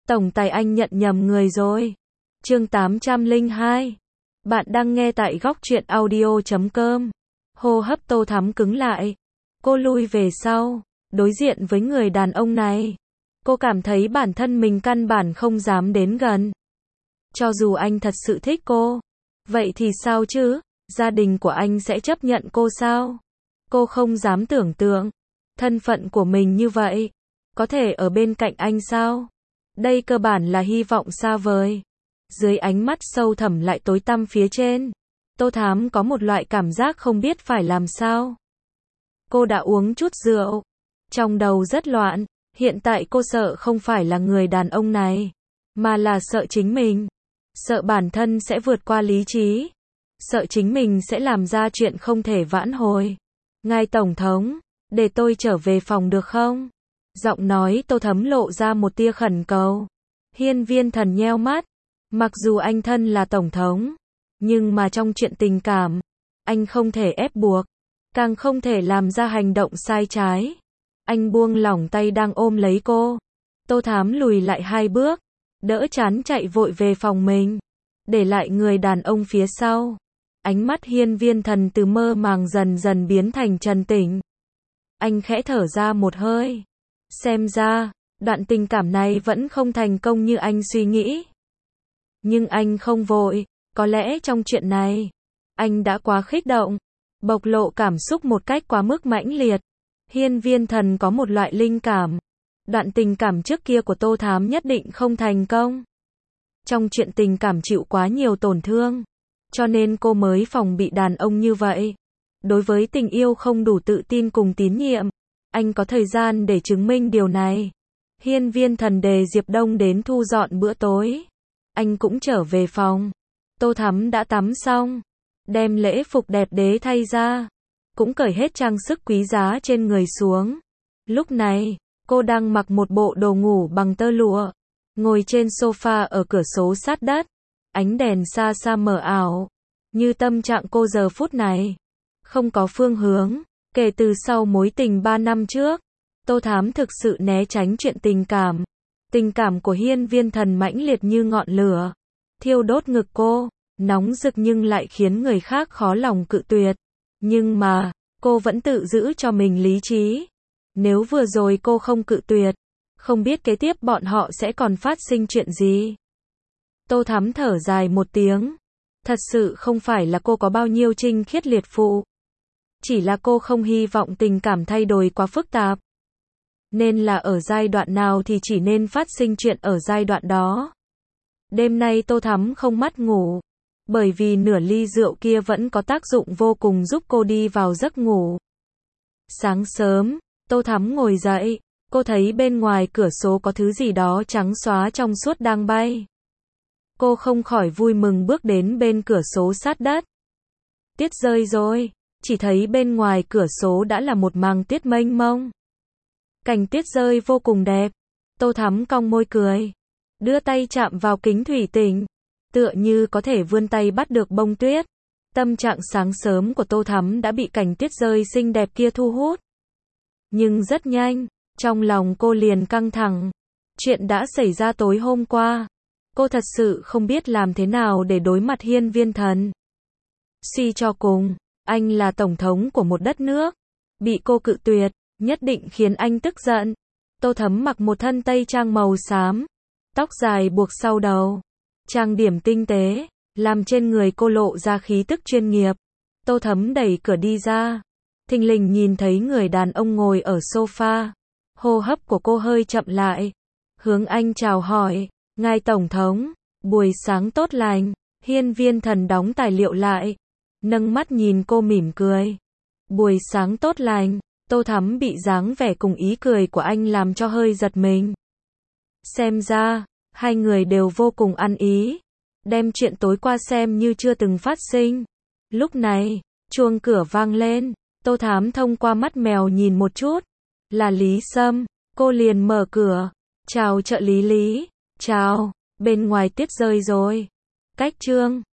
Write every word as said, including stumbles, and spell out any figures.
Tổng tài anh nhận nhầm người rồi. Chương tám trăm lẻ hai. Bạn đang nghe tại góc truyện audio chấm com. Hô hấp Tô Thắm cứng lại. Cô lui về sau, đối diện với người đàn ông này. Cô cảm thấy bản thân mình căn bản không dám đến gần. Cho dù anh thật sự thích cô, vậy thì sao chứ? Gia đình của anh sẽ chấp nhận cô sao? Cô không dám tưởng tượng thân phận của mình như vậy, có thể ở bên cạnh anh sao? Đây cơ bản là hy vọng xa vời. Dưới ánh mắt sâu thẳm lại tối tăm phía trên, Tô Thắm có một loại cảm giác không biết phải làm sao. Cô đã uống chút rượu, trong đầu rất loạn. Hiện tại cô sợ không phải là người đàn ông này, mà là sợ chính mình. Sợ bản thân sẽ vượt qua lý trí. Sợ chính mình sẽ làm ra chuyện không thể vãn hồi. Ngài Tổng thống, để tôi trở về phòng được không? Giọng nói Tô Thắm lộ ra một tia khẩn cầu. Hiên Viên Thần nheo mắt. Mặc dù anh thân là Tổng thống, nhưng mà trong chuyện tình cảm, anh không thể ép buộc, càng không thể làm ra hành động sai trái. Anh buông lỏng tay đang ôm lấy cô. Tô Thắm lùi lại hai bước, đỡ chán chạy vội về phòng mình, để lại người đàn ông phía sau. Ánh mắt Hiên Viên Thần từ mơ màng dần dần biến thành trần tỉnh. Anh khẽ thở ra một hơi. Xem ra, đoạn tình cảm này vẫn không thành công như anh suy nghĩ. Nhưng anh không vội, có lẽ trong chuyện này, anh đã quá kích động, bộc lộ cảm xúc một cách quá mức mãnh liệt. Hiên Viên Thần có một loại linh cảm. Đoạn tình cảm trước kia của Tô Thắm nhất định không thành công. Trong chuyện tình cảm chịu quá nhiều tổn thương, cho nên cô mới phòng bị đàn ông như vậy. Đối với tình yêu không đủ tự tin cùng tín nhiệm, anh có thời gian để chứng minh điều này. Hiên Viên Thần đề Diệp Đông đến thu dọn bữa tối. Anh cũng trở về phòng. Tô Thắm đã tắm xong, đem lễ phục đẹp đẽ thay ra, cũng cởi hết trang sức quý giá trên người xuống. Lúc này, cô đang mặc một bộ đồ ngủ bằng tơ lụa, ngồi trên sofa ở cửa sổ sát đất. Ánh đèn xa xa mờ ảo, như tâm trạng cô giờ phút này. Không có phương hướng. Kể từ sau mối tình ba năm trước, Tô Thắm thực sự né tránh chuyện tình cảm. Tình cảm của Hiên Viên Thần mãnh liệt như ngọn lửa, thiêu đốt ngực cô, nóng rực nhưng lại khiến người khác khó lòng cự tuyệt. Nhưng mà, cô vẫn tự giữ cho mình lý trí. Nếu vừa rồi cô không cự tuyệt, không biết kế tiếp bọn họ sẽ còn phát sinh chuyện gì. Tô Thắm thở dài một tiếng. Thật sự không phải là cô có bao nhiêu trinh khiết liệt phụ. Chỉ là cô không hy vọng tình cảm thay đổi quá phức tạp. Nên là ở giai đoạn nào thì chỉ nên phát sinh chuyện ở giai đoạn đó. Đêm nay Tô Thắm không mắt ngủ, bởi vì nửa ly rượu kia vẫn có tác dụng vô cùng giúp cô đi vào giấc ngủ. Sáng sớm, Tô Thắm ngồi dậy, cô thấy bên ngoài cửa sổ có thứ gì đó trắng xóa trong suốt đang bay. Cô không khỏi vui mừng bước đến bên cửa sổ sát đất. Tuyết rơi rồi, chỉ thấy bên ngoài cửa sổ đã là một màng tuyết mênh mông. Cảnh tuyết rơi vô cùng đẹp. Tô Thắm cong môi cười, đưa tay chạm vào kính thủy tinh, tựa như có thể vươn tay bắt được bông tuyết. Tâm trạng sáng sớm của Tô Thắm đã bị cảnh tuyết rơi xinh đẹp kia thu hút. Nhưng rất nhanh, trong lòng cô liền căng thẳng. Chuyện đã xảy ra tối hôm qua, cô thật sự không biết làm thế nào để đối mặt Hiên Viên Thần. Suy cho cùng, anh là tổng thống của một đất nước, bị cô cự tuyệt, nhất định khiến anh tức giận. Tô Thắm mặc một thân tây trang màu xám, tóc dài buộc sau đầu, trang điểm tinh tế, làm trên người cô lộ ra khí tức chuyên nghiệp. Tô Thắm đẩy cửa đi ra, thình lình nhìn thấy người đàn ông ngồi ở sofa. Hô hấp của cô hơi chậm lại, hướng anh chào hỏi. Ngài Tổng thống, buổi sáng tốt lành. Hiên Viên Thần đóng tài liệu lại, nâng mắt nhìn cô mỉm cười. Buổi sáng tốt lành. Tô Thắm bị dáng vẻ cùng ý cười của anh làm cho hơi giật mình. Xem ra, hai người đều vô cùng ăn ý, đem chuyện tối qua xem như chưa từng phát sinh. Lúc này, chuông cửa vang lên. Tô Thắm thông qua mắt mèo nhìn một chút, là Lý Sâm. Cô liền mở cửa. Chào trợ lý Lý. Chào, bên ngoài tuyết rơi rồi. Cách chương